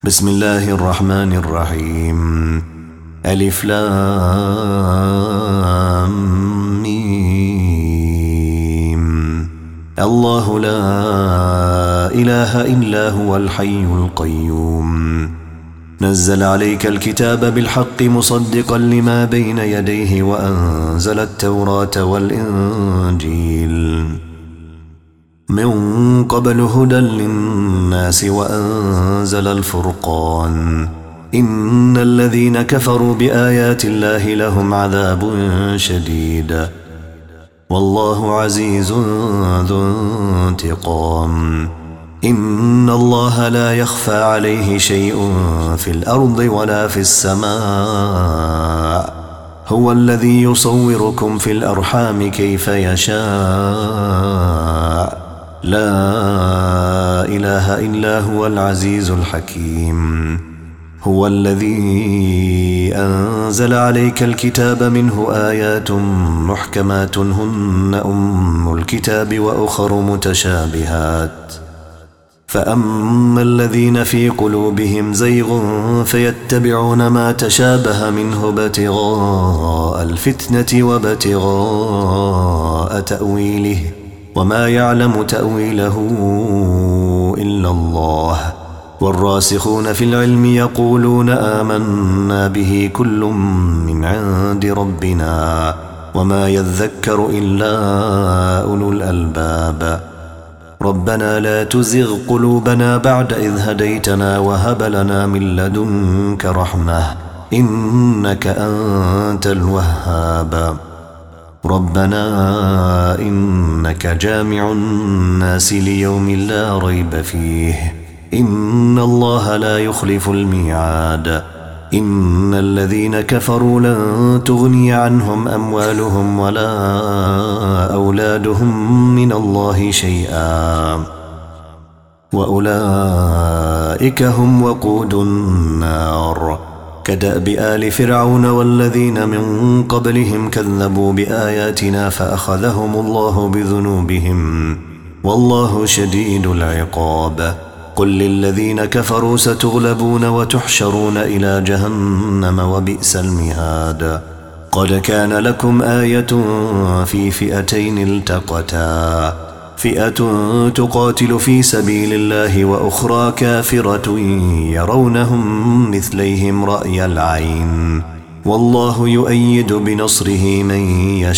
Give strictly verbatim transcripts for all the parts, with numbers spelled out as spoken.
بسم الله الرحمن الرحيم. ألف لام ميم. الله لا إله إلا هو الحي القيوم. نزل عليك الكتاب بالحق مصدقا لما بين يديه وأنزل التوراة والإنجيل من قبل هدى للناس وأنزل الفرقان. إن الذين كفروا بآيات الله لهم عذاب شديد والله عزيز ذو انتقام. إن الله لا يخفى عليه شيء في الأرض ولا في السماء. هو الذي يصوركم في الأرحام كيف يشاء. لا إله إلا هو العزيز الحكيم. هو الذي أنزل عليك الكتاب منه آيات محكمات هن أم الكتاب وأخر متشابهات. فأما الذين في قلوبهم زيغ فيتبعون ما تشابه منه ابتغاء الفتنة وابتغاء تأويله وما يعلم تأويله إلا الله. والراسخون في العلم يقولون آمنا به كل من عند ربنا وما يذكر إلا أولو الألباب. ربنا لا تزغ قلوبنا بعد إذ هديتنا وهب لنا من لدنك رحمة إنك أنت الوهاب. ربنا إنك جامع الناس ليوم لا ريب فيه إن الله لا يخلف الميعاد. إن الذين كفروا لن تغني عنهم أموالهم ولا أولادهم من الله شيئا وأولئك هم وقود النار. كدأب آل فرعون والذين من قبلهم كذبوا بآياتنا فأخذهم الله بذنوبهم والله شديد العقاب. قل للذين كفروا ستغلبون وتحشرون إلى جهنم وبئس المهاد. قد كان لكم آية في فئتين التقتا فئة تقاتل في سبيل الله وأخرى كافرة يرونهم مثليهم رأي العين والله يؤيد بنصره من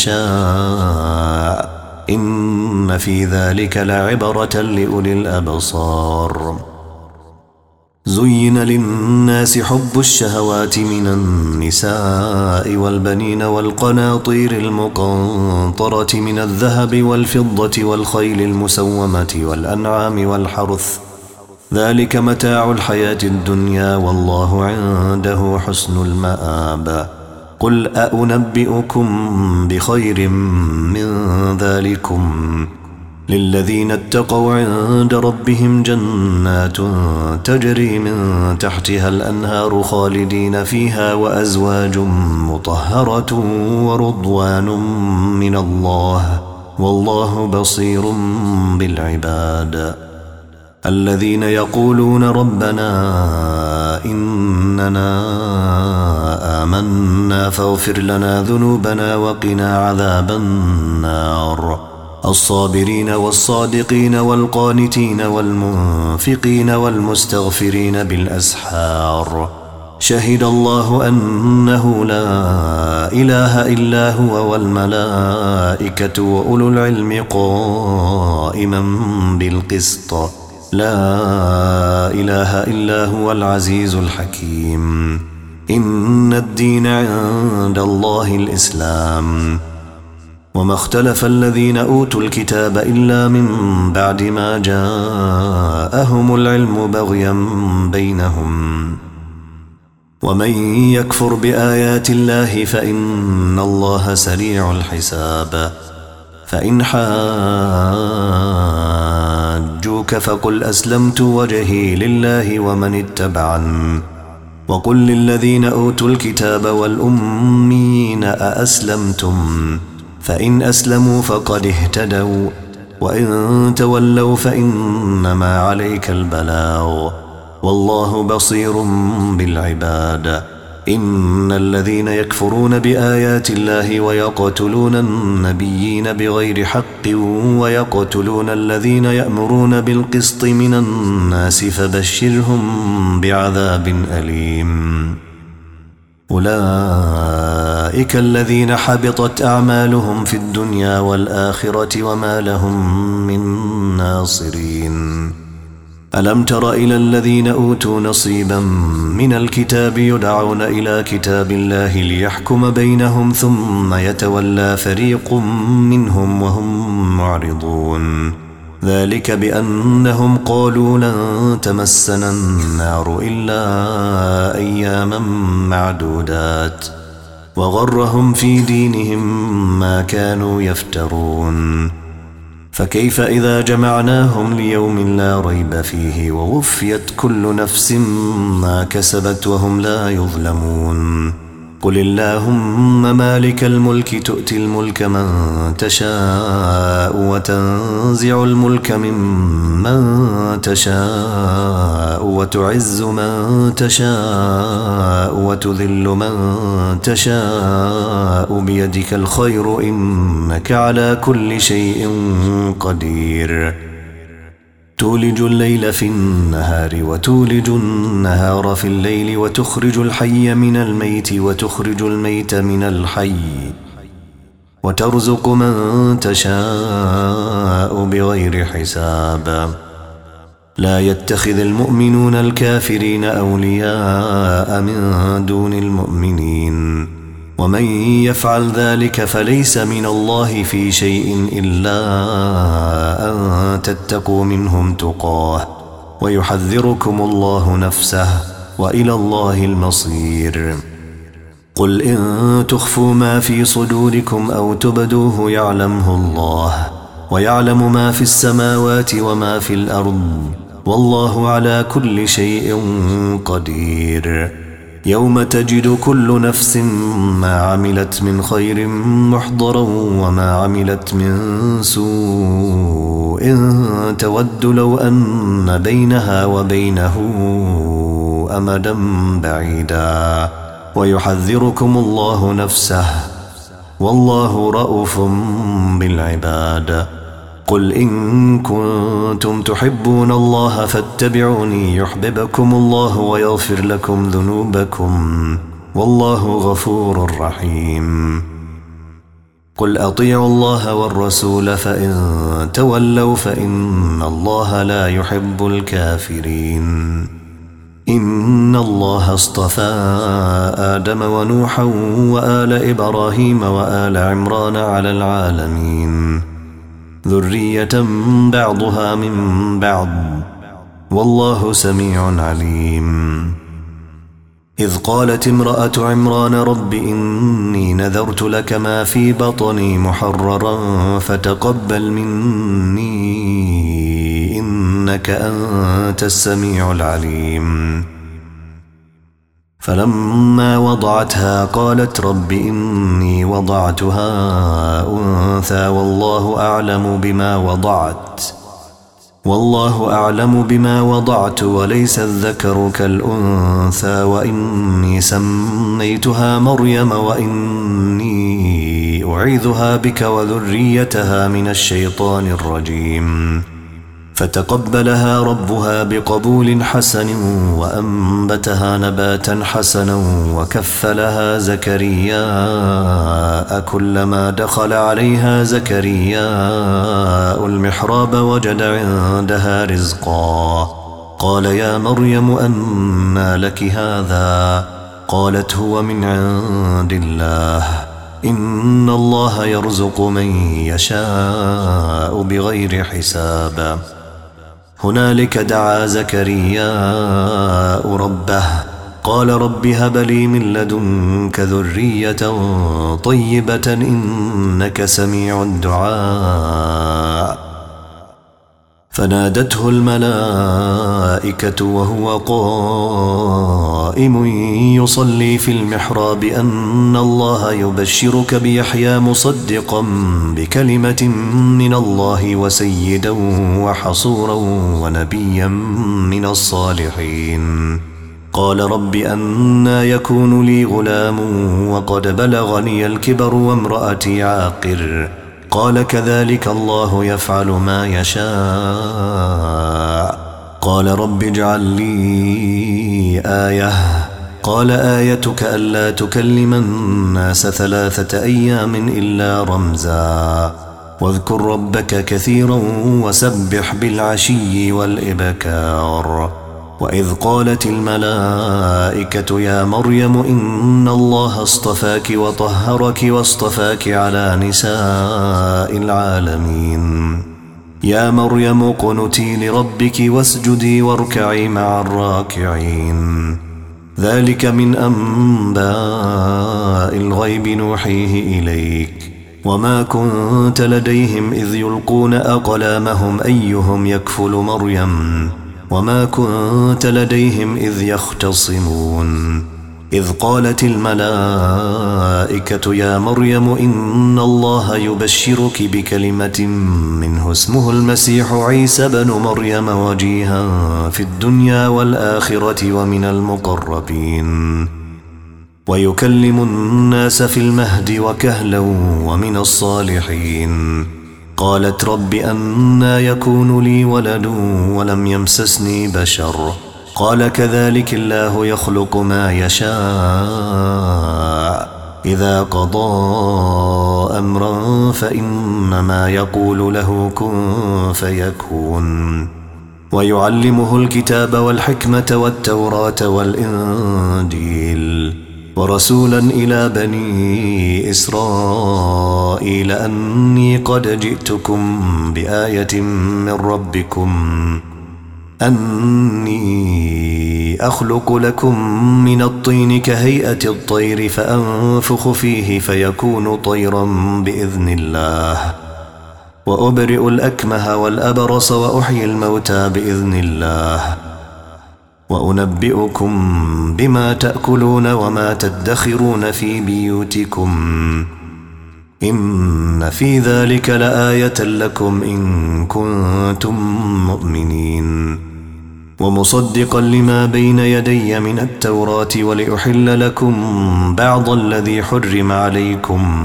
يشاء. إن في ذلك لعبرة لأولي الأبصار. زين للناس حب الشهوات من النساء والبنين والقناطير المقنطرة من الذهب والفضة والخيل المسومة والأنعام والحرث ذلك متاع الحياة الدنيا والله عنده حسن المآب. قل أأنبئكم بخير من ذلكم للذين اتقوا عند ربهم جنات تجري من تحتها الأنهار خالدين فيها وأزواج مطهرة ورضوان من الله والله بصير بالعباد. الذين يقولون ربنا إننا آمنا فاغفر لنا ذنوبنا وقنا عذاب النار. الصابرين والصادقين والقانتين والمنفقين والمستغفرين بالأسحار. شهد الله أنه لا إله إلا هو والملائكة وأولو العلم قائما بالقسط. لا إله إلا هو العزيز الحكيم. إن الدين عند الله الإسلام. وما اختلف الذين أوتوا الكتاب إلا من بعد ما جاءهم العلم بغيا بينهم. ومن يكفر بآيات الله فإن الله سريع الحساب. فإن حاجوك فقل أسلمت وجهي لله ومن اتبعن وقل للذين أوتوا الكتاب والأميين أأسلمتم فإن أسلموا فقد اهتدوا وإن تولوا فإنما عليك البلاغ والله بصير بالعباد. إن الذين يكفرون بآيات الله ويقتلون النبيين بغير حق ويقتلون الذين يأمرون بالقسط من الناس فبشرهم بعذاب أليم. أولئك الذين حبطت أعمالهم في الدنيا والآخرة وما لهم من ناصرين. ألم تر إلى الذين أوتوا نصيبا من الكتاب يدعون إلى كتاب الله ليحكم بينهم ثم يتولى فريق منهم وهم معرضون. ذلك بأنهم قالوا لن تمسنا النار إلا أياما معدودات وغرهم في دينهم ما كانوا يفترون. فكيف إذا جمعناهم ليوم لا ريب فيه ووفيت كل نفس ما كسبت وهم لا يظلمون. قل اللهم مالك الملك تؤتي الملك من تشاء وتنزع الملك ممن تشاء وتعز من تشاء وتذل من تشاء بيدك الخير إنك على كل شيء قدير. تولج الليل في النهار وتولج النهار في الليل وتخرج الحي من الميت وتخرج الميت من الحي وترزق من تشاء بغير حساب. لا يتخذ المؤمنون الكافرين أولياء من دون المؤمنين ومن يفعل ذلك فليس من الله في شيء إلا أن تتقوا منهم تقاه ويحذركم الله نفسه وإلى الله المصير. قل إن تخفوا ما في صدوركم أو تبدوه يعلمه الله ويعلم ما في السماوات وما في الأرض والله على كل شيء قدير. يوم تجد كل نفس ما عملت من خير محضرا وما عملت من سوء تود لو أن بينها وبينه أمدا بعيدا ويحذركم الله نفسه والله رؤوف بالعباد. قل إن كنتم تحبون الله فاتبعوني يحببكم الله ويغفر لكم ذنوبكم والله غفور رحيم. قل أطيعوا الله والرسول فإن تولوا فإن الله لا يحب الكافرين. إن الله اصطفى آدم ونوحا وآل إبراهيم وآل عمران على العالمين ذرية بعضها من بعض والله سميع عليم. إذ قالت امرأة عمران رب إني نذرت لك ما في بطني محررا فتقبل مني إنك أنت السميع العليم. فلما وضعتها قالت رب إني وضعتها أنثى والله أعلم بما وضعت والله أعلم بما وضعت وليس الذكر كالأنثى وإني سميتها مريم وإني أعيذها بك وذريتها من الشيطان الرجيم. فتقبلها ربها بقبول حسن وأنبتها نباتا حسنا وكفلها زكرياء كلما دخل عليها زكرياء المحراب وجد عندها رزقا قال يا مريم أنى لك هذا قالت هو من عند الله إن الله يرزق من يشاء بغير حساب. هنالك دعا زكرياء ربه قال رب هب لي من لدنك ذرية طيبة إنك سميع الدعاء. فنادته الملائكة وهو قائم يصلي في المحراب أن الله يبشرك بيحيى مصدقا بكلمة من الله وسيدا وحصورا ونبيا من الصالحين. قال رب أنى يكون لي غلام وقد بلغني الكبر وامرأتي عاقر. قال كذلك الله يفعل ما يشاء. قال رب اجعل لي آية. قال آيتك ألا تكلم الناس ثلاثة أيام إلا رمزا واذكر ربك كثيرا وسبح بالعشي والإبكار. وإذ قالت الملائكة يا مريم إن الله اصطفاك وطهرك واصطفاك على نساء العالمين. يا مريم اقنتي لربك واسجدي واركعي مع الراكعين. ذلك من أنباء الغيب نوحيه إليك وما كنت لديهم إذ يلقون أقلامهم أيهم يكفل مريم وما كنت لديهم إذ يختصمون. إذ قالت الملائكة يا مريم إن الله يبشرك بكلمة منه اسمه المسيح عيسى بن مريم وجيها في الدنيا والآخرة ومن المقربين ويكلم الناس في المهد وكهلا ومن الصالحين. قالت رب أنى يكون لي ولد ولم يمسسني بشر. قال كذلك الله يخلق ما يشاء إذا قضى أمرا فإنما يقول له كن فيكون. ويعلمه الكتاب والحكمة والتوراة والإنجيل ورسولا إلى بني إسرائيل أني قد جئتكم بآية من ربكم أني أخلق لكم من الطين كهيئة الطير فأنفخ فيه فيكون طيرا بإذن الله وأبرئ الأكمه والأبرص وأحيي الموتى بإذن الله وأنبئكم بما تأكلون وما تدخرون في بيوتكم إن في ذلك لآية لكم إن كنتم مؤمنين. ومصدقا لما بين يدي من التوراة ولأحل لكم بعض الذي حرم عليكم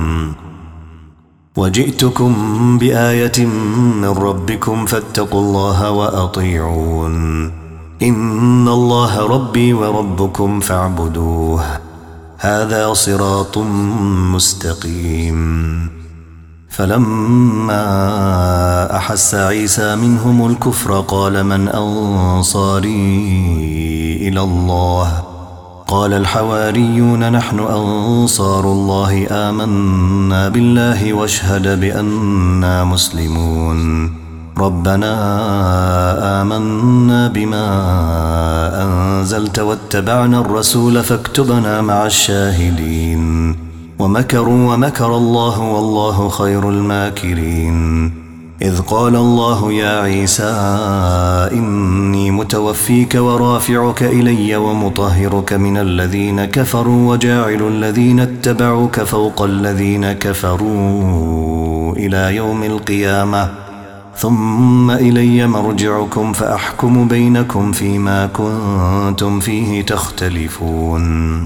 وجئتكم بآية من ربكم فاتقوا الله وأطيعون. إن الله ربي وربكم فاعبدوه هذا صراط مستقيم. فلما أحس عيسى منهم الكفر قال من أنصاري إلى الله قال الحواريون نحن أنصار الله آمنا بالله واشهد بأننا مسلمون. ربنا آمنا بما أنزلت واتبعنا الرسول فاكتبنا مع الشاهدين. ومكروا ومكر الله والله خير الماكرين. إذ قال الله يا عيسى إني متوفيك ورافعك إلي ومطهرك من الذين كفروا وجاعل الذين اتبعوك فوق الذين كفروا إلى يوم القيامة ثم إلي مرجعكم فأحكم بينكم فيما كنتم فيه تختلفون.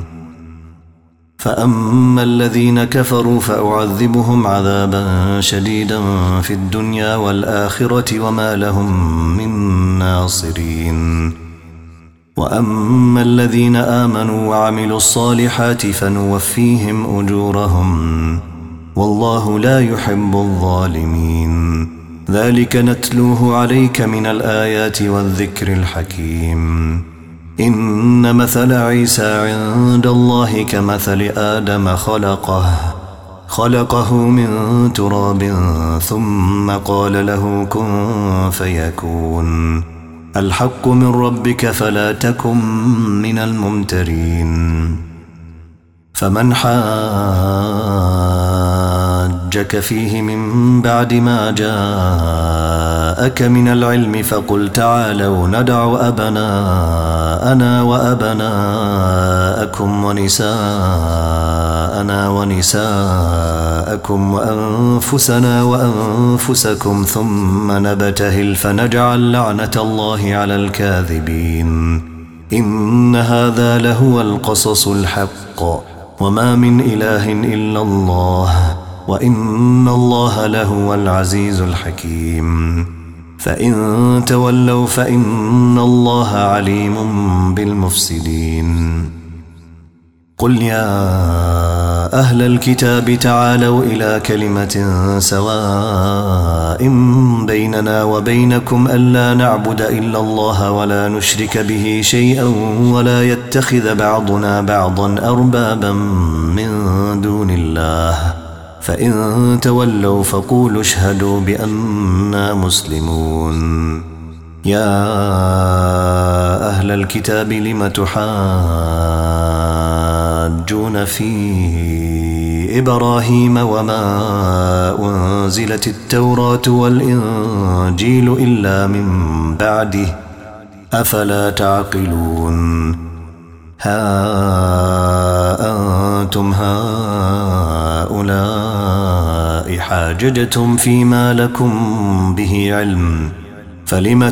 فأما الذين كفروا فأعذبهم عذابا شديدا في الدنيا والآخرة وما لهم من ناصرين. وأما الذين آمنوا وعملوا الصالحات فنوفيهم أجورهم والله لا يحب الظالمين. ذلك نتلوه عليك من الآيات والذكر الحكيم. إن مثل عيسى عند الله كمثل آدم خلقه خلقه من تراب ثم قال له كن فيكون. الحق من ربك فلا تكن من الممترين. فمن حاجك فيه من بعد ما جاءك من العلم فقل تعالوا ندع أبناءنا وأبناءكم ونساءنا ونساءكم وأنفسنا وأنفسكم ثم نبتهل فنجعل لعنة الله على الكاذبين إن هذا لهو القصص الحق وما من إله إلا الله وإن الله لهو العزيز الحكيم فإن تولوا فإن الله عليم بالمفسدين قل يا أهل الكتاب تعالوا إلى كلمة سواء بيننا وبينكم ألا نعبد إلا الله ولا نشرك به شيئا ولا يتخذ بعضنا بعضا أربابا من دون الله فإن تولوا فقولوا اشهدوا بأننا مسلمون يا أهل الكتاب لم تحاجون في إبراهيم وما أنزلت التوراة والإنجيل إلا من بعده أفلا تعقلون ها أنتم هؤلاء حاججتم فيما لكم به علم فلم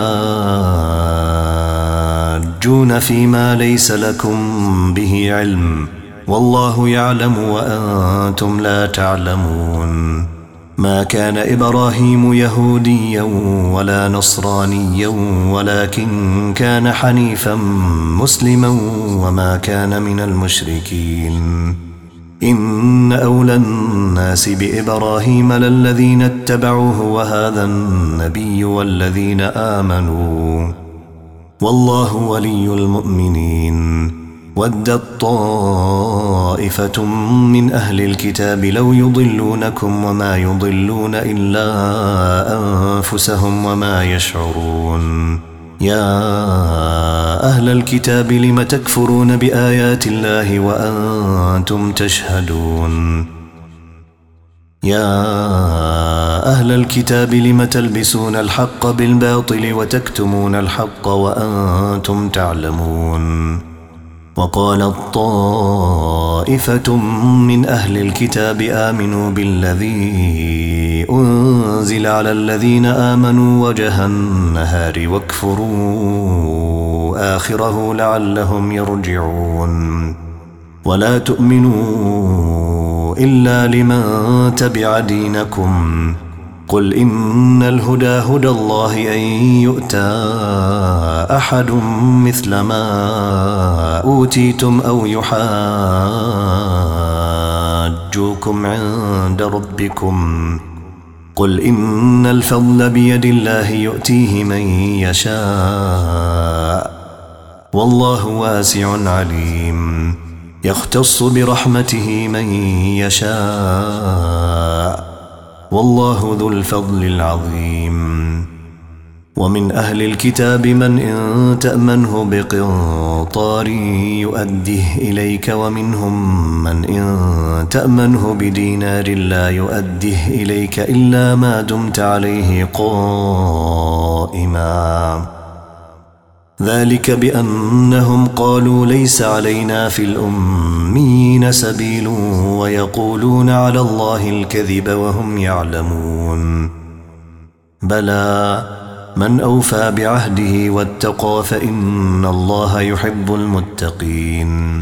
تحاجون فيما ليس لكم به علم والله يعلم وأنتم لا تعلمون ما كان إبراهيم يهوديا ولا نصرانيا ولكن كان حنيفا مسلما وما كان من المشركين إن أولى الناس بإبراهيم للذين اتبعوه وهذا النبي والذين آمنوا والله ولي المؤمنين ودت طائفة من أهل الكتاب لو يضلونكم وما يضلون إلا أنفسهم وما يشعرون يا أهل الكتاب لم تكفرون بآيات الله وأنتم تشهدون يا أهل الكتاب لم تلبسون الحق بالباطل وتكتمون الحق وأنتم تعلمون وقالت طائفة من أهل الكتاب آمنوا بالذي أنزل على الذين آمنوا وجه النهار واكفروا آخره لعلهم يرجعون ولا تؤمنوا إلا لمن تبع دينكم قل إن الهدى هدى الله أن يؤتى أحد مثل ما أوتيتم أو يحاجوكم عند ربكم قل إن الفضل بيد الله يؤتيه من يشاء والله واسع عليم يختص برحمته من يشاء والله ذو الفضل العظيم ومن أهل الكتاب من إن تأمنه بقنطار يؤديه إليك ومنهم من إن تأمنه بدينار لا يؤديه إليك إلا ما دمت عليه قائما ذلك بأنهم قالوا ليس علينا في الأميين سبيل ويقولون على الله الكذب وهم يعلمون بلى من أوفى بعهده واتقى فإن الله يحب المتقين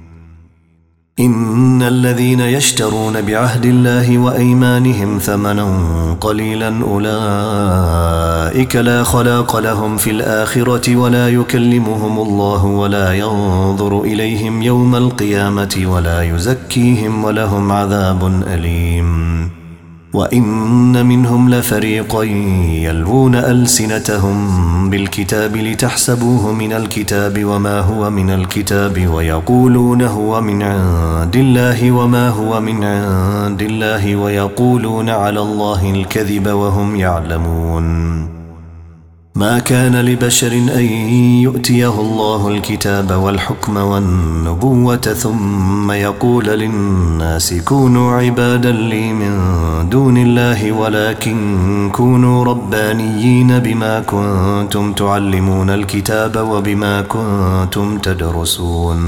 إن الذين يشترون بعهد الله وأيمانهم ثمنا قليلا أولئك لا خلاق لهم في الآخرة ولا يكلمهم الله ولا ينظر إليهم يوم القيامة ولا يزكيهم ولهم عذاب أليم وإن منهم لفريقا يلوون ألسنتهم بالكتاب لتحسبوه من الكتاب وما هو من الكتاب ويقولون هو من عند الله وما هو من عند الله ويقولون على الله الكذب وهم يعلمون ما كان لبشر أن يؤتيه الله الكتاب والحكم والنبوة ثم يقول للناس كونوا عبادا لي من دون الله ولكن كونوا ربانيين بما كنتم تعلمون الكتاب وبما كنتم تدرسون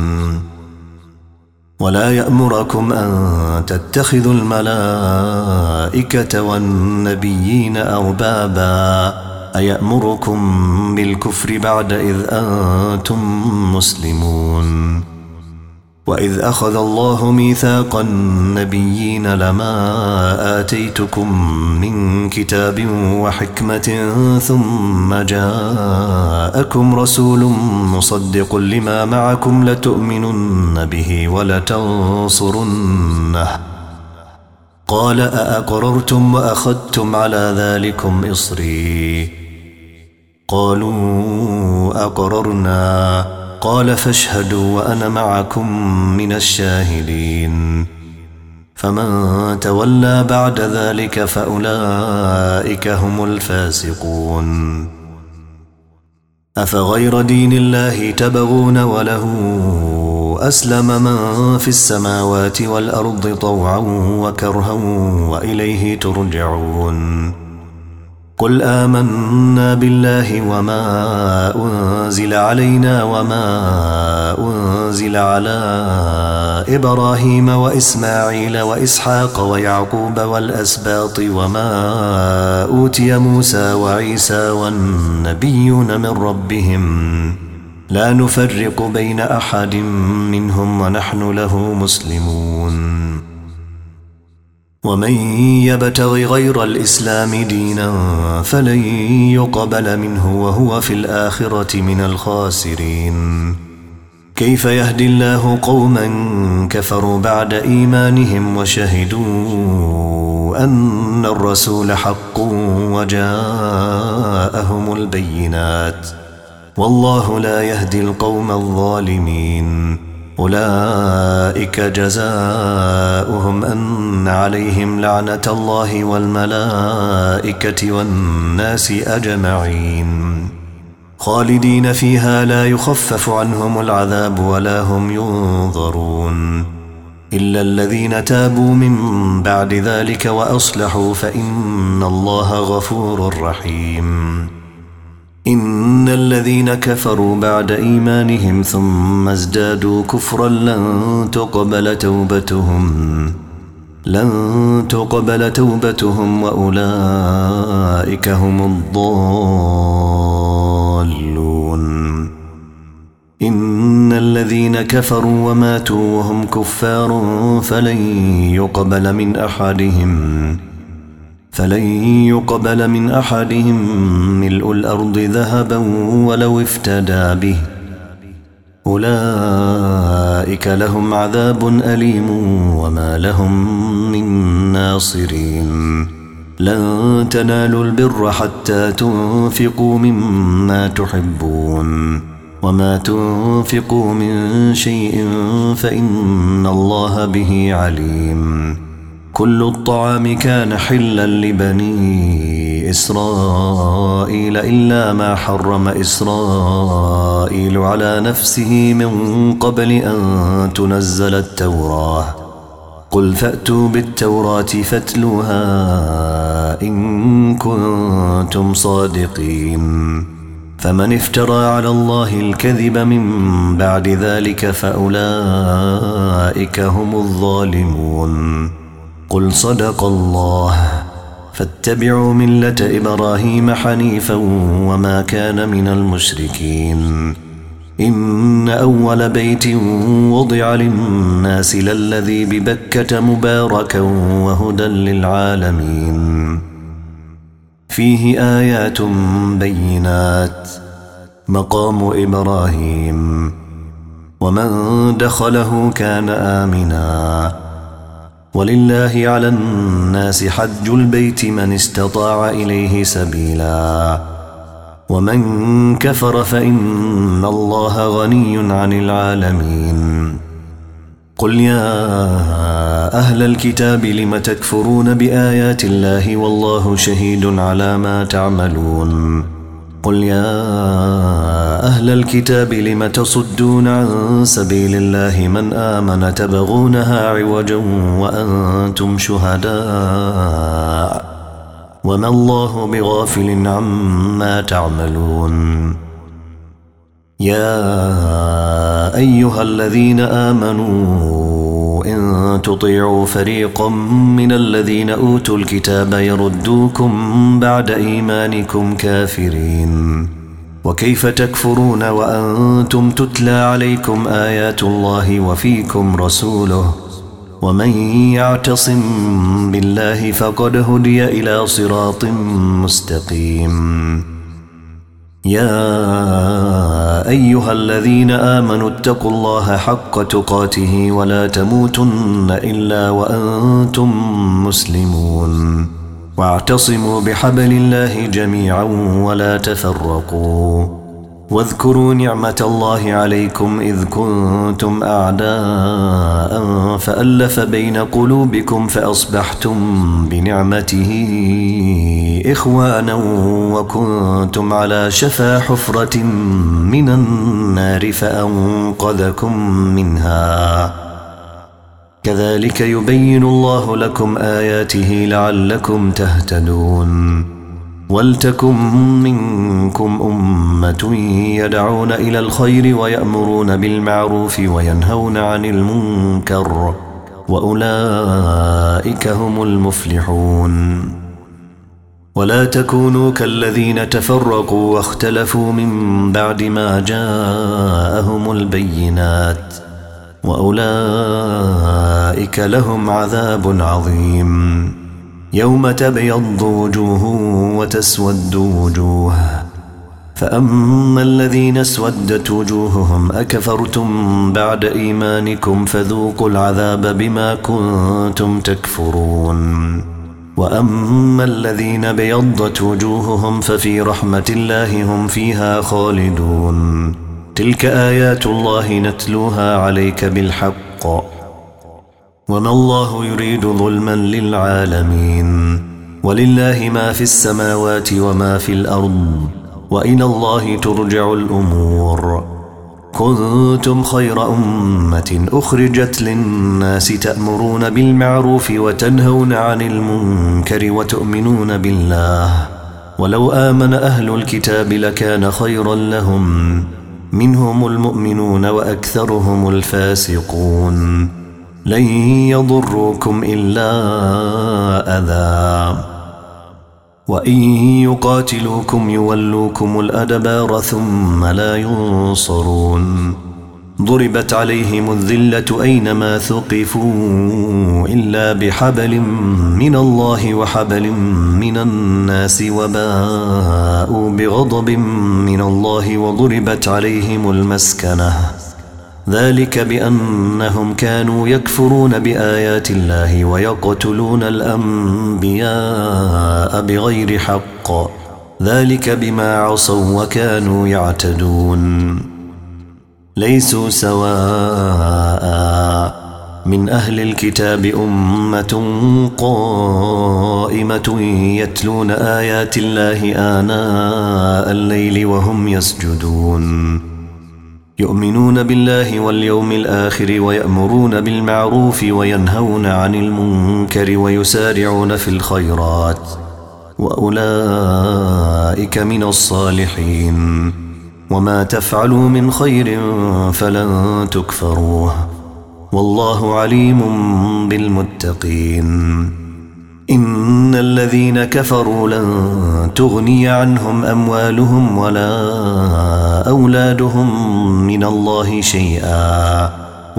ولا يأمركم أن تتخذوا الملائكة والنبيين أربابا أيأمركم بالكفر بعد إذ أنتم مسلمون وإذ أخذ الله ميثاق النبيين لما آتيتكم من كتاب وحكمة ثم جاءكم رسول مصدق لما معكم لتؤمنن به ولتنصرنه قال أأقررتم وأخذتم على ذلكم إصري قالوا أقررنا قال فاشهدوا وأنا معكم من الشاهدين فمن تولى بعد ذلك فأولئك هم الفاسقون أفغير دين الله تبغون وله أسلم من في السماوات والأرض طوعا وكرها وإليه ترجعون قل آمنا بالله وما أنزل علينا وما أنزل على إبراهيم وإسماعيل وإسحاق ويعقوب والأسباط وما أوتي موسى وعيسى والنبيون من ربهم لا نفرق بين أحد منهم ونحن له مسلمون ومن يبتغ غير الإسلام دينا فلن يقبل منه وهو في الآخرة من الخاسرين كيف يهدي الله قوما كفروا بعد إيمانهم وشهدوا أن الرسول حق وجاءهم البينات والله لا يهدي القوم الظالمين أولئك جزاؤهم أن عليهم لعنة الله والملائكة والناس أجمعين خالدين فيها لا يخفف عنهم العذاب ولا هم ينظرون إلا الذين تابوا من بعد ذلك وأصلحوا فإن الله غفور رحيم إن الذين كفروا بعد إيمانهم ثم ازدادوا كفرا لن تقبل توبتهم لن تقبل توبتهم وأولئك هم الضالون إن الذين كفروا وماتوا وهم كفار فلن يقبل من أحدهم فلن يقبل من أحدهم ملء الأرض ذهبا ولو افتدى به أولئك لهم عذاب أليم وما لهم من ناصرين لن تنالوا البر حتى تنفقوا مما تحبون وما تنفقوا من شيء فإن الله به عليم كل الطعام كان حلا لبني إسرائيل إلا ما حرم إسرائيل على نفسه من قبل أن تنزل التوراة قل فأتوا بالتوراة فاتلوها إن كنتم صادقين فمن افترى على الله الكذب من بعد ذلك فأولئك هم الظالمون قل صدق الله فاتبعوا ملة إبراهيم حنيفا وما كان من المشركين إن أول بيت وضع للناس للذي ببكة مباركا وهدى للعالمين فيه آيات بينات مقام إبراهيم ومن دخله كان آمنا ولله على الناس حج البيت من استطاع إليه سبيلا ومن كفر فإن الله غني عن العالمين قل يا أهل الكتاب لم تكفرون بآيات الله والله شهيد على ما تعملون قل يا أهل الكتاب لم تصدون عن سبيل الله من آمن تبغونها عوجا وأنتم شهداء وما الله بغافل عما تعملون يا أيها الذين آمنوا إن تطيعوا فريقا من الذين أوتوا الكتاب يردوكم بعد إيمانكم كافرين وكيف تكفرون وأنتم تتلى عليكم آيات الله وفيكم رسوله ومن يعتصم بالله فقد هدي إلى صراط مستقيم يا أيها الذين آمنوا اتقوا الله حق تقاته ولا تموتن إلا وأنتم مسلمون واعتصموا بحبل الله جميعا ولا تفرقوا واذكروا نعمة الله عليكم إذ كنتم أعداء فألف بين قلوبكم فأصبحتم بنعمته إخوانا وكنتم على شفا حفرة من النار فأنقذكم منها كذلك يبين الله لكم آياته لعلكم تهتدون ولتكن منكم أمة يدعون إلى الخير ويأمرون بالمعروف وينهون عن المنكر وأولئك هم المفلحون ولا تكونوا كالذين تفرقوا واختلفوا من بعد ما جاءهم البينات وأولئك لهم عذاب عظيم يوم تبيض وجوه وتسود وجوه فأما الذين اسودت وجوههم أكفرتم بعد إيمانكم فذوقوا العذاب بما كنتم تكفرون وأما الذين بيضت وجوههم ففي رحمة الله هم فيها خالدون تلك آيات الله نتلوها عليك بالحق وما الله يريد ظلما للعالمين ولله ما في السماوات وما في الأرض وإلى الله ترجع الأمور كنتم خير أمة أخرجت للناس تأمرون بالمعروف وتنهون عن المنكر وتؤمنون بالله ولو آمن أهل الكتاب لكان خيرا لهم منهم المؤمنون وأكثرهم الفاسقون لن يضروكم إلا أذى وإن يقاتلوكم يولوكم الأدبار ثم لا ينصرون ضربت عليهم الذلة أينما ثقفوا إلا بحبل من الله وحبل من الناس وباءوا بغضب من الله وضربت عليهم المسكنة ذلك بأنهم كانوا يكفرون بآيات الله ويقتلون الأنبياء بغير حق ذلك بما عصوا وكانوا يعتدون ليسوا سواء من أهل الكتاب أمة قائمة يتلون آيات الله آناء الليل وهم يسجدون يؤمنون بالله واليوم الآخر ويأمرون بالمعروف وينهون عن المنكر ويسارعون في الخيرات وأولئك من الصالحين وما تفعلوا من خير فلن تكفروه والله عليم بالمتقين إن الذين كفروا لن تغني عنهم أموالهم ولا أولادهم من الله شيئا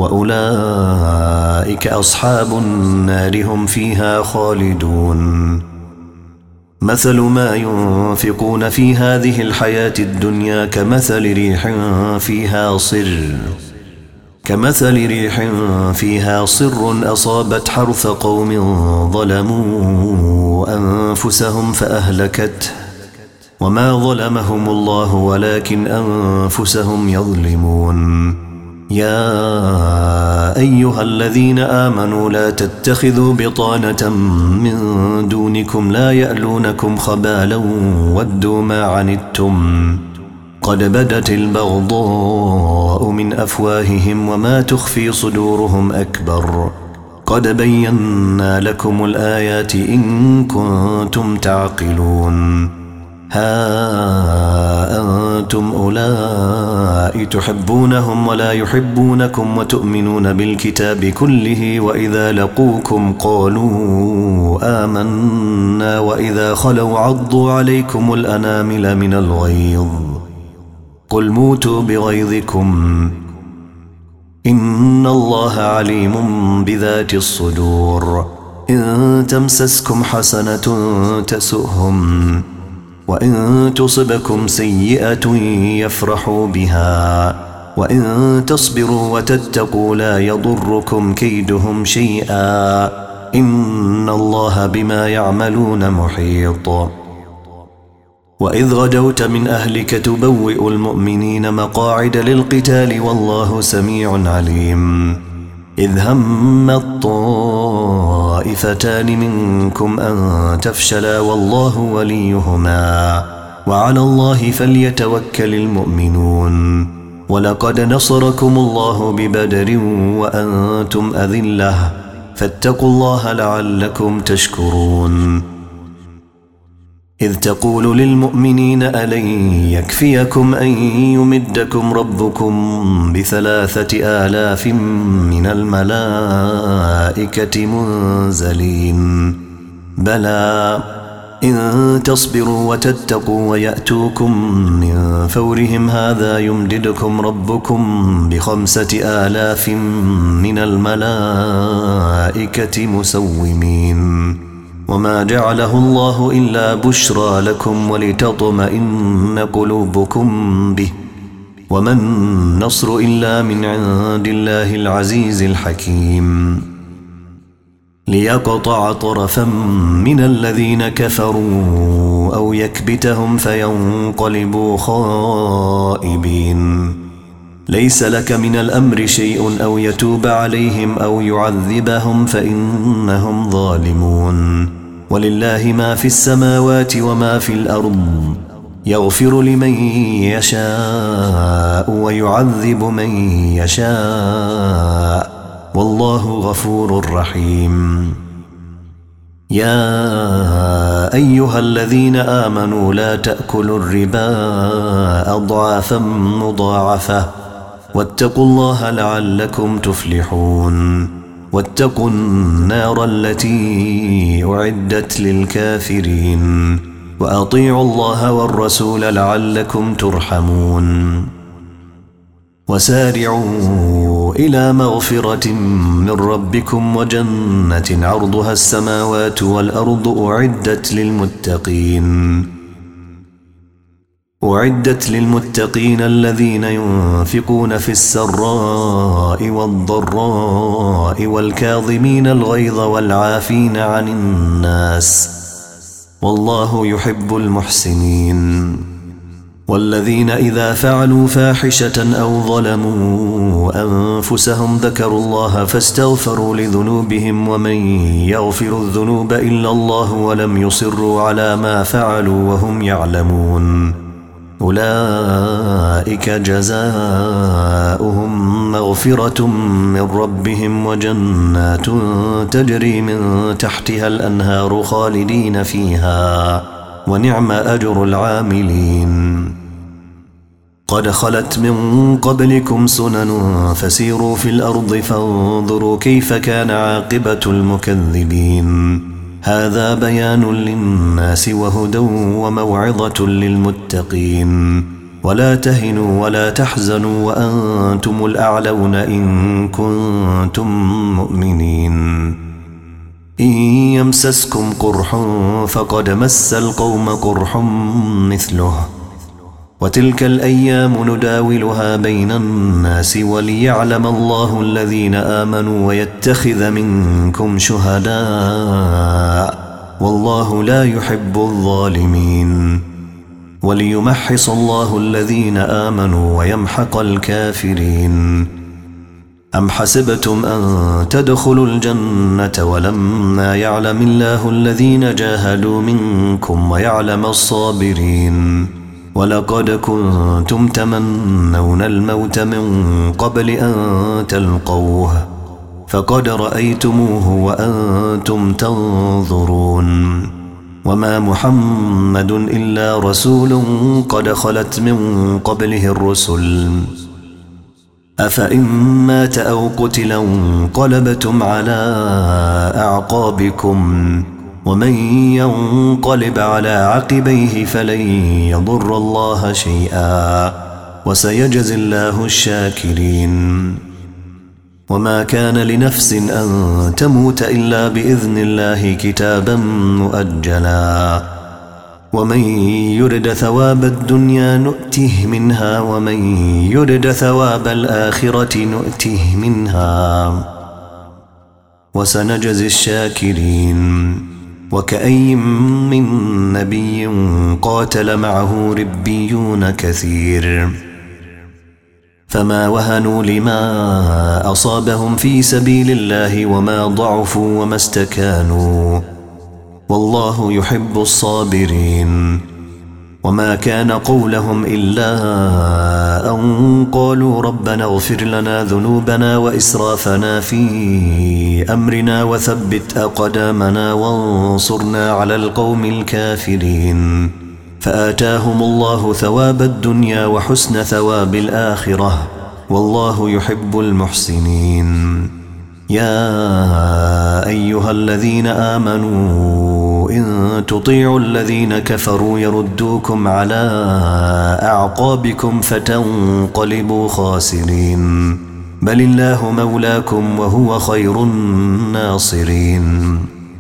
وأولئك أصحاب النار هم فيها خالدون مثل ما ينفقون في هذه الحياة الدنيا كمثل ريح فيها صر كمثل ريح فيها صر أصابت حرث قوم ظلموا أنفسهم فأهلكته وما ظلمهم الله ولكن أنفسهم يظلمون يا أيها الذين آمنوا لا تتخذوا بطانة من دونكم لا يألونكم خبالا ودوا ما عنتم قد بدت البغضاء من أفواههم وما تخفي صدورهم أكبر قد بينا لكم الآيات إن كنتم تعقلون ها أنتم أولئك تحبونهم ولا يحبونكم وتؤمنون بالكتاب كله وإذا لقوكم قالوا آمنا وإذا خلوا عضوا عليكم الأنامل من الغيظ قل موتوا بغيظكم إن الله عليم بذات الصدور إن تمسسكم حسنة تسؤهم وإن تصبكم سيئة يفرحوا بها وإن تصبروا وتتقوا لا يضركم كيدهم شيئا إن الله بما يعملون محيط وإذ غدوت من أهلك تبوئ المؤمنين مقاعد للقتال والله سميع عليم إذ هم الطائفتان منكم أن تفشلا والله وليهما وعلى الله فليتوكل المؤمنون ولقد نصركم الله ببدر وأنتم أذلة فاتقوا الله لعلكم تشكرون إذ تقول للمؤمنين ألن يكفيكم أن يمدكم ربكم بثلاثة آلاف من الملائكة منزلين بلى إن تصبروا وتتقوا ويأتوكم من فورهم هذا يمددكم ربكم بخمسة آلاف من الملائكة مسومين وما جعله الله إلا بشرى لكم ولتطمئن قلوبكم به وما النصر إلا من عند الله العزيز الحكيم ليقطع طرفا من الذين كفروا أو يكبتهم فينقلبوا خائبين ليس لك من الأمر شيء أو يتوب عليهم أو يعذبهم فإنهم ظالمون ولله ما في السماوات وما في الأرض يغفر لمن يشاء ويعذب من يشاء والله غفور رحيم يا أيها الذين آمنوا لا تأكلوا الربا أضعافا مضاعفة واتقوا الله لعلكم تفلحون واتقوا النار التي أعدت للكافرين وأطيعوا الله والرسول لعلكم ترحمون وسارعوا إلى مغفرة من ربكم وجنة عرضها السماوات والأرض أعدت للمتقين أعدت للمتقين الذين ينفقون في السراء والضراء والكاظمين الغيظ والعافين عن الناس والله يحب المحسنين والذين إذا فعلوا فاحشة أو ظلموا أنفسهم ذكروا الله فاستغفروا لذنوبهم ومن يغفر الذنوب إلا الله ولم يصروا على ما فعلوا وهم يعلمون أولئك جزاؤهم مغفرة من ربهم وجنات تجري من تحتها الأنهار خالدين فيها ونعم أجر العاملين قد خلت من قبلكم سنن فسيروا في الأرض فانظروا كيف كان عاقبة المكذبين هذا بيان للناس وهدى وموعظة للمتقين ولا تهنوا ولا تحزنوا وأنتم الأعلون إن كنتم مؤمنين إن يمسسكم قرح فقد مس القوم قرح مثله وتلك الأيام نداولها بين الناس وليعلم الله الذين آمنوا ويتخذ منكم شهداء والله لا يحب الظالمين وليمحص الله الذين آمنوا ويمحق الكافرين أم حسبتم أن تدخلوا الجنة ولما يعلم الله الذين جاهدوا منكم ويعلم الصابرين ولقد كنتم تمنون الموت من قبل أن تلقوه فقد رأيتموه وأنتم تنظرون وما محمد إلا رسول قد خلت من قبله الرسل أفإن مات أو قتل انقلبتم على أعقابكم ومن ينقلب على عقبيه فلن يضر الله شيئا وسيجزي الله الشاكرين وما كان لنفس أن تموت إلا بإذن الله كتابا مؤجلا ومن يرد ثواب الدنيا نؤته منها ومن يرد ثواب الآخرة نؤته منها وسنجزي الشاكرين وكأي من نبي قاتل معه ربيون كثير فما وهنوا لما أصابهم في سبيل الله وما ضعفوا وما استكانوا والله يحب الصابرين وما كان قولهم إلا أن قالوا ربنا اغفر لنا ذنوبنا وإسرافنا في أمرنا وثبت أقدامنا وانصرنا على القوم الكافرين فآتاهم الله ثواب الدنيا وحسن ثواب الآخرة والله يحب المحسنين يا أيها الذين آمنوا إن تطيعوا الذين كفروا يردوكم على أعقابكم فتنقلبوا خاسرين بل الله مولاكم وهو خير الناصرين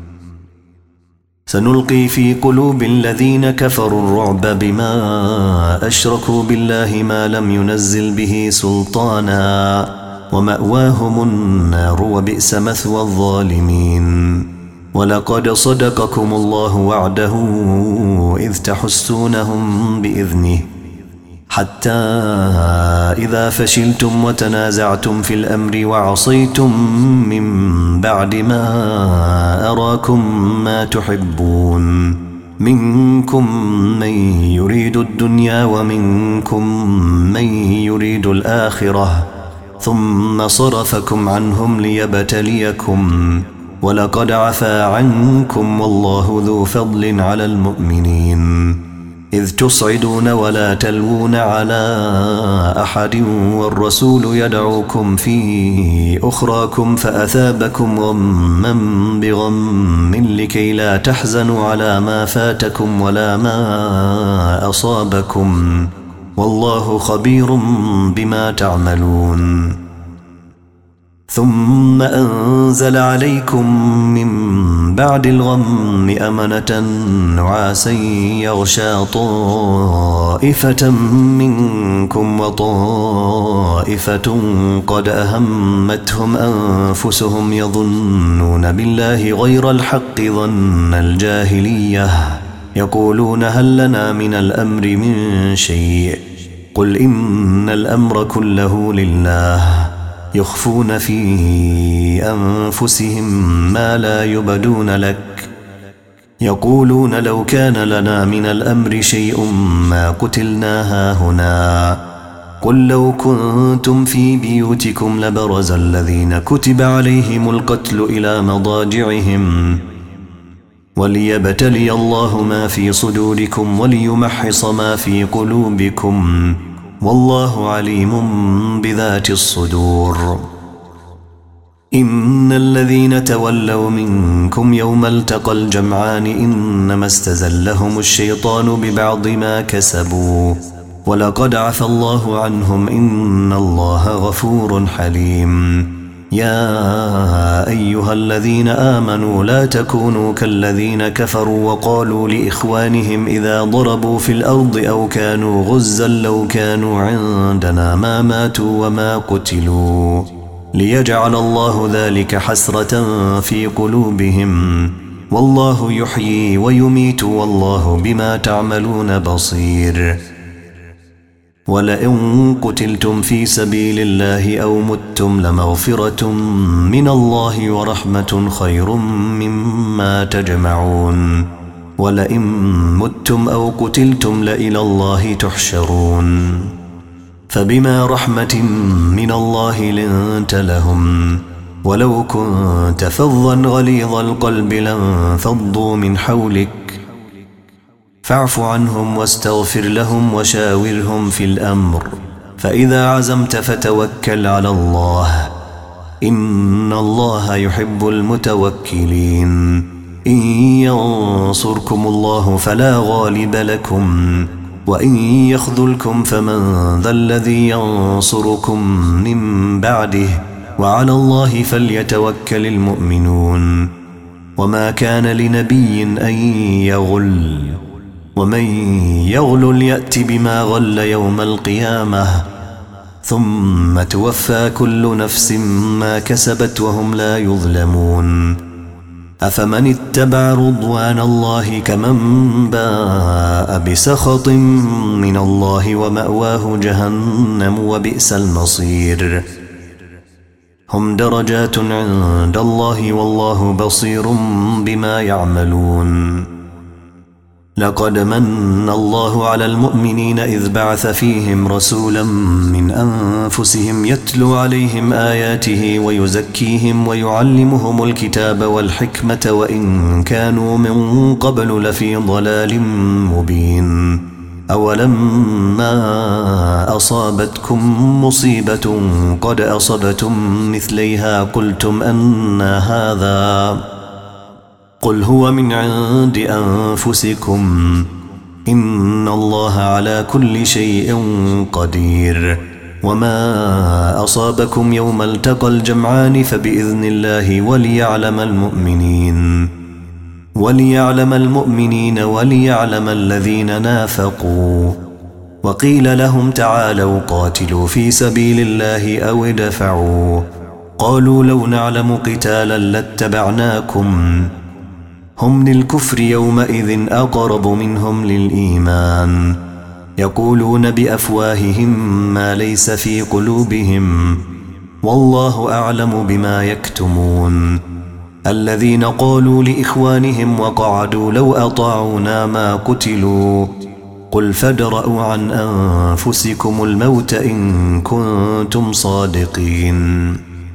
سنلقي في قلوب الذين كفروا الرعب بما أشركوا بالله ما لم ينزل به سلطانا ومأواهم النار وبئس مثوى الظالمين ولقد صدقكم الله وعده إذ تحسونهم بإذنه حتى إذا فشلتم وتنازعتم في الأمر وعصيتم من بعد ما أراكم ما تحبون منكم من يريد الدنيا ومنكم من يريد الآخرة ثم صرفكم عنهم ليبتليكم ولقد عفا عنكم والله ذو فضل على المؤمنين إذ تصعدون ولا تلوون على أحد والرسول يدعوكم في أخراكم فأثابكم غما بغم لكي لا تحزنوا على ما فاتكم ولا ما أصابكم والله خبير بما تعملون ثم أنزل عليكم من بعد الغم أمنة نعاسا يغشى طائفة منكم وطائفة قد أهمتهم أنفسهم يظنون بالله غير الحق ظن الجاهلية يقولون هل لنا من الأمر من شيء قل إن الأمر كله لله يخفون في أنفسهم ما لا يبدون لك يقولون لو كان لنا من الأمر شيء ما قتلنا هاهنا قل لو كنتم في بيوتكم لبرز الذين كتب عليهم القتل إلى مضاجعهم وليبتلي الله ما في صدوركم وليمحص ما في قلوبكم والله عليم بذات الصدور إن الذين تولوا منكم يوم التقى الجمعان إنما استزلهم الشيطان ببعض ما كسبوا ولقد عفى الله عنهم إن الله غفور حليم يا أيها الذين آمنوا لا تكونوا كالذين كفروا وقالوا لإخوانهم إذا ضربوا في الأرض أو كانوا غزا لو كانوا عندنا ما ماتوا وما قتلوا ليجعل الله ذلك حسرة في قلوبهم والله يحيي ويميت والله بما تعملون بصير ولئن قتلتم في سبيل الله أو متم لمغفرة من الله ورحمة خير مما تجمعون ولئن متم أو قتلتم لإلى الله تحشرون فبما رحمة من الله لنت لهم ولو كنت فظا غليظ القلب لانفضوا من حولك فاعف عنهم واستغفر لهم وشاورهم في الأمر فإذا عزمت فتوكل على الله إن الله يحب المتوكلين إن ينصركم الله فلا غالب لكم وإن يخذلكم فمن ذا الذي ينصركم من بعده وعلى الله فليتوكل المؤمنون وما كان لنبي أن يغل ومن يغل يأت بما غل يوم القيامة ثم توفى كل نفس ما كسبت وهم لا يظلمون أفمن اتبع رضوان الله كمن باء بسخط من الله ومأواه جهنم وبئس المصير هم درجات عند الله والله بصير بما يعملون لقد من الله على المؤمنين إذ بعث فيهم رسولا من أنفسهم يتلو عليهم آياته ويزكيهم ويعلمهم الكتاب والحكمة وإن كانوا من قبل لفي ضلال مبين أولما أصابتكم مصيبة قد أصبتم مثليها قلتم أنى هذا قل هو من عند أنفسكم إن الله على كل شيء قدير وما أصابكم يوم التقى الجمعان فبإذن الله وليعلم المؤمنين وليعلم المؤمنين وليعلم الذين نافقوا وقيل لهم تعالوا قاتلوا في سبيل الله أو ادفعوا قالوا لو نعلم قتالا لاتبعناكم هم للكفر يومئذ أقرب منهم للإيمان يقولون بأفواههم ما ليس في قلوبهم والله أعلم بما يكتمون الذين قالوا لإخوانهم وقعدوا لو أطاعونا ما قتلوا قل فادرءوا عن أنفسكم الموت إن كنتم صادقين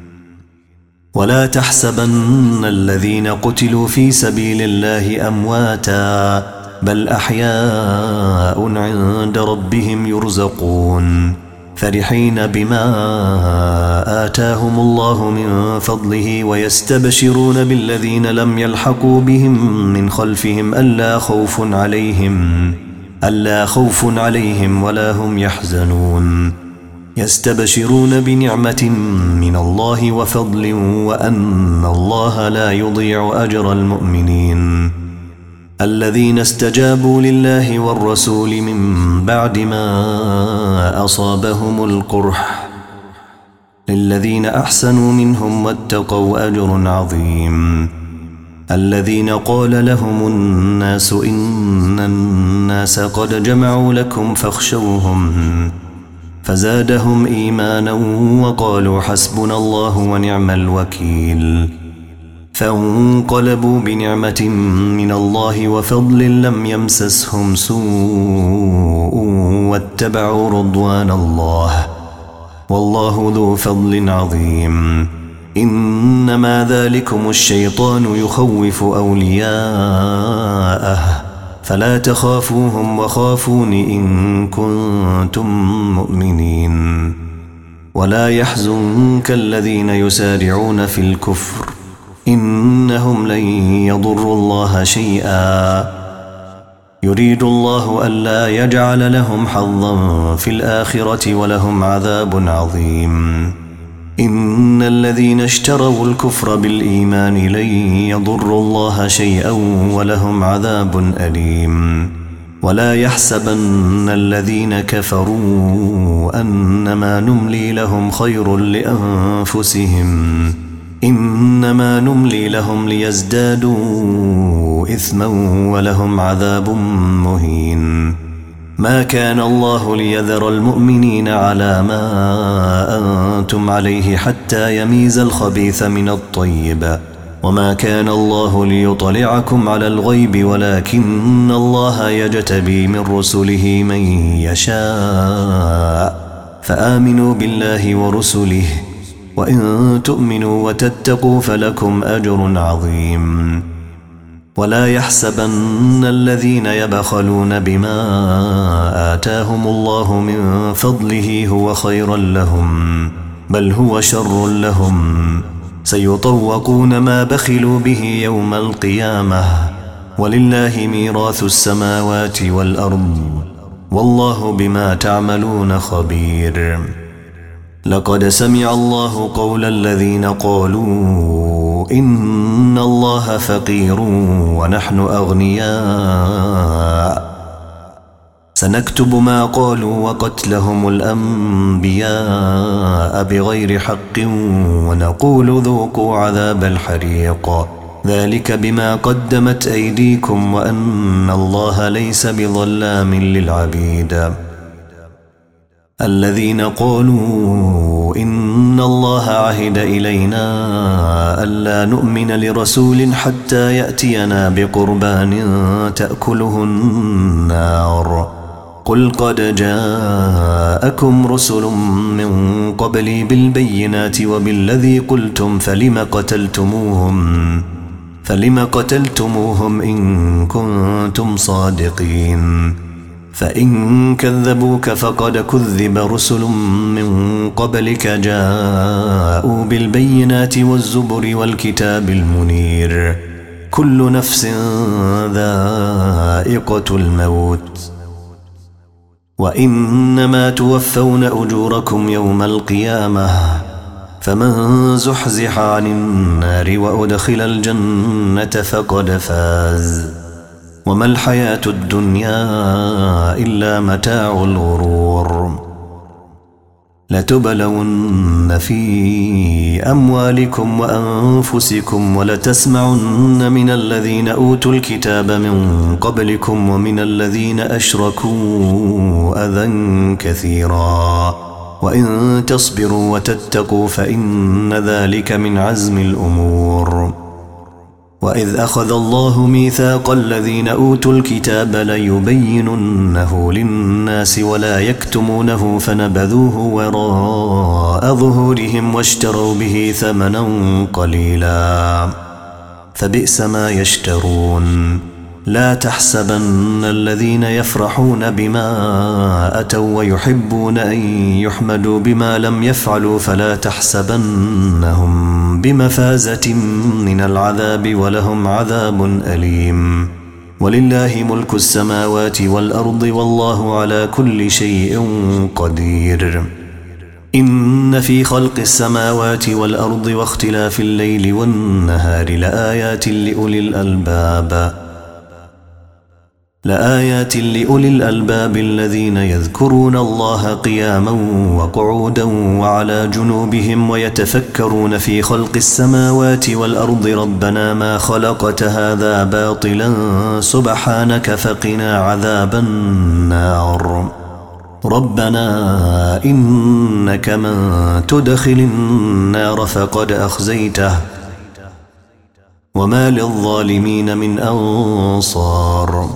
ولا تحسبن الذين قتلوا في سبيل الله أمواتا بل أحياء عند ربهم يرزقون فرحين بما آتاهم الله من فضله ويستبشرون بالذين لم يلحقوا بهم من خلفهم ألا خوف عليهم ألا خوف عليهم ولا هم يحزنون يستبشرون بنعمة من الله وفضل وأن الله لا يضيع أجر المؤمنين الذين استجابوا لله والرسول من بعد ما أصابهم القرح للذين أحسنوا منهم واتقوا أجر عظيم الذين قال لهم الناس إن الناس قد جمعوا لكم فاخشوهم فزادهم إيمانا وقالوا حسبنا الله ونعم الوكيل فانقلبوا بنعمة من الله وفضل لم يمسسهم سوء واتبعوا رضوان الله والله ذو فضل عظيم إنما ذلكم الشيطان يخوف أولياءه فلا تخافوهم وخافون إن كنتم مؤمنين ولا يحزنك الذين يسارعون في الكفر إنهم لن يضروا الله شيئا يريد الله ألا يجعل لهم حظا في الآخرة ولهم عذاب عظيم إن الذين اشتروا الكفر بالإيمان لن يضروا الله شيئا ولهم عذاب أليم ولا يحسبن الذين كفروا أنما نملي لهم خير لأنفسهم إنما نملي لهم ليزدادوا إثما ولهم عذاب مهين ما كان الله ليذر المؤمنين على ما أنتم عليه حتى يميز الخبيث من الطيب، وما كان الله ليطلعكم على الغيب ولكن الله يجتبي من رسله من يشاء، فآمنوا بالله ورسله، وإن تؤمنوا وتتقوا فلكم أجر عظيم. ولا يحسبن الذين يبخلون بما آتاهم الله من فضله هو خيرا لهم، بل هو شر لهم، سيطوقون ما بخلوا به يوم القيامة، ولله ميراث السماوات والأرض، والله بما تعملون خبير. لقد سمع الله قول الذين قالوا إن الله فقير ونحن أغنياء، سنكتب ما قالوا وقتلهم الأنبياء بغير حق ونقول ذوقوا عذاب الحريق، ذلك بما قدمت أيديكم وأن الله ليس بظلام للعبيد. الذين قالوا إن الله عهد إلينا ألا نؤمن لرسول حتى يأتينا بقربان تأكله النار، قل قد جاءكم رسل من قبلي بالبينات وبالذي قلتم فلم قتلتموهم فلم قتلتموهم إن كنتم صادقين، فإن كذبوك فقد كذب رسل من قبلك جاءوا بالبينات والزبر والكتاب المنير، كل نفس ذائقة الموت، وإنما توفون أجوركم يوم القيامة، فمن زحزح عن النار وأدخل الجنة فقد فاز، وما الحياة الدنيا إلا متاع الغرور. لتبلون في أموالكم وأنفسكم ولتسمعن من الذين أوتوا الكتاب من قبلكم ومن الذين أشركوا أذى كثيرا، وإن تصبروا وتتقوا فإن ذلك من عزم الأمور. وإذ أخذ الله ميثاق الذين أوتوا الكتاب ليبيننه للناس ولا يكتمونه فنبذوه وراء ظهورهم واشتروا به ثمنا قليلا، فبئس ما يشترون. لا تحسبن الذين يفرحون بما أتوا ويحبون أن يحمدوا بما لم يفعلوا فلا تحسبنهم بمفازة من العذاب ولهم عذاب أليم. ولله ملك السماوات والأرض والله على كل شيء قدير. إن في خلق السماوات والأرض واختلاف الليل والنهار لآيات لأولي الألباب لآيات لأولي الألباب الذين يذكرون الله قياما وقعودا وعلى جنوبهم ويتفكرون في خلق السماوات والأرض ربنا ما خلقت هذا باطلا سبحانك فقنا عذاب النار. ربنا إنك من تدخل النار فقد أخزيته وما للظالمين من أنصار.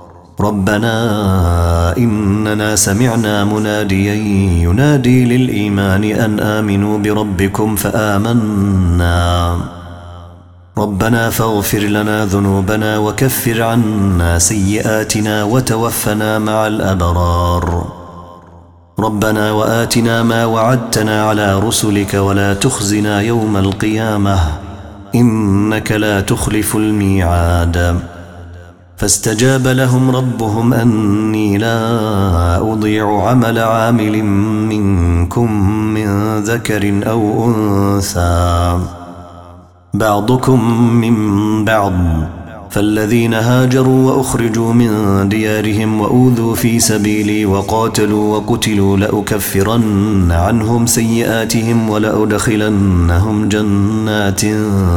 ربنا إننا سمعنا مناديا ينادي للإيمان أن آمنوا بربكم فآمنا ربنا فاغفر لنا ذنوبنا وكفر عنا سيئاتنا وتوفنا مع الأبرار. ربنا وآتنا ما وعدتنا على رسلك ولا تخزنا يوم القيامة إنك لا تخلف الميعاد. فاستجاب لهم ربهم أني لا أضيع عمل عامل منكم من ذكر أو أنثى بعضكم من بعض، فالذين هاجروا وأخرجوا من ديارهم وأوذوا في سبيلي وقاتلوا وقتلوا لأكفرن عنهم سيئاتهم ولأدخلنهم جنات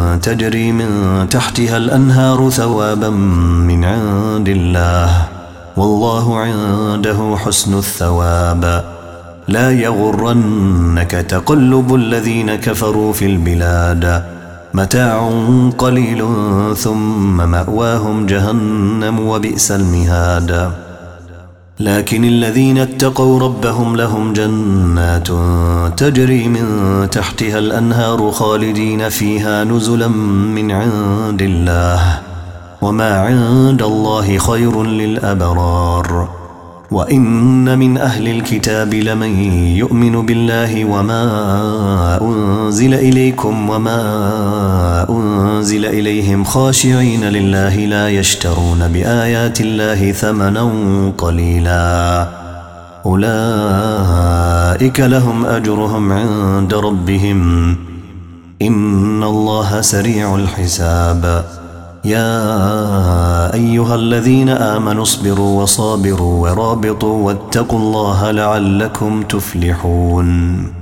تجري من تحتها الأنهار ثوابا من عند الله والله عنده حسن الثواب. لا يغرنك تقلب الذين كفروا في البلاد، متاع قليل ثم مأواهم جهنم وبئس المهاد. لكن الذين اتقوا ربهم لهم جنات تجري من تحتها الأنهار خالدين فيها نزلا من عند الله، وما عند الله خير للأبرار. وإن من أهل الكتاب لمن يؤمن بالله وما أنزل إليكم وما أنزل إليهم خاشعين لله لا يشترون بآيات الله ثمنا قليلا، أولئك لهم أجرهم عند ربهم إن الله سريع الحساب. يا أيها الذين آمنوا اصبروا وصابروا ورابطوا واتقوا الله لعلكم تفلحون.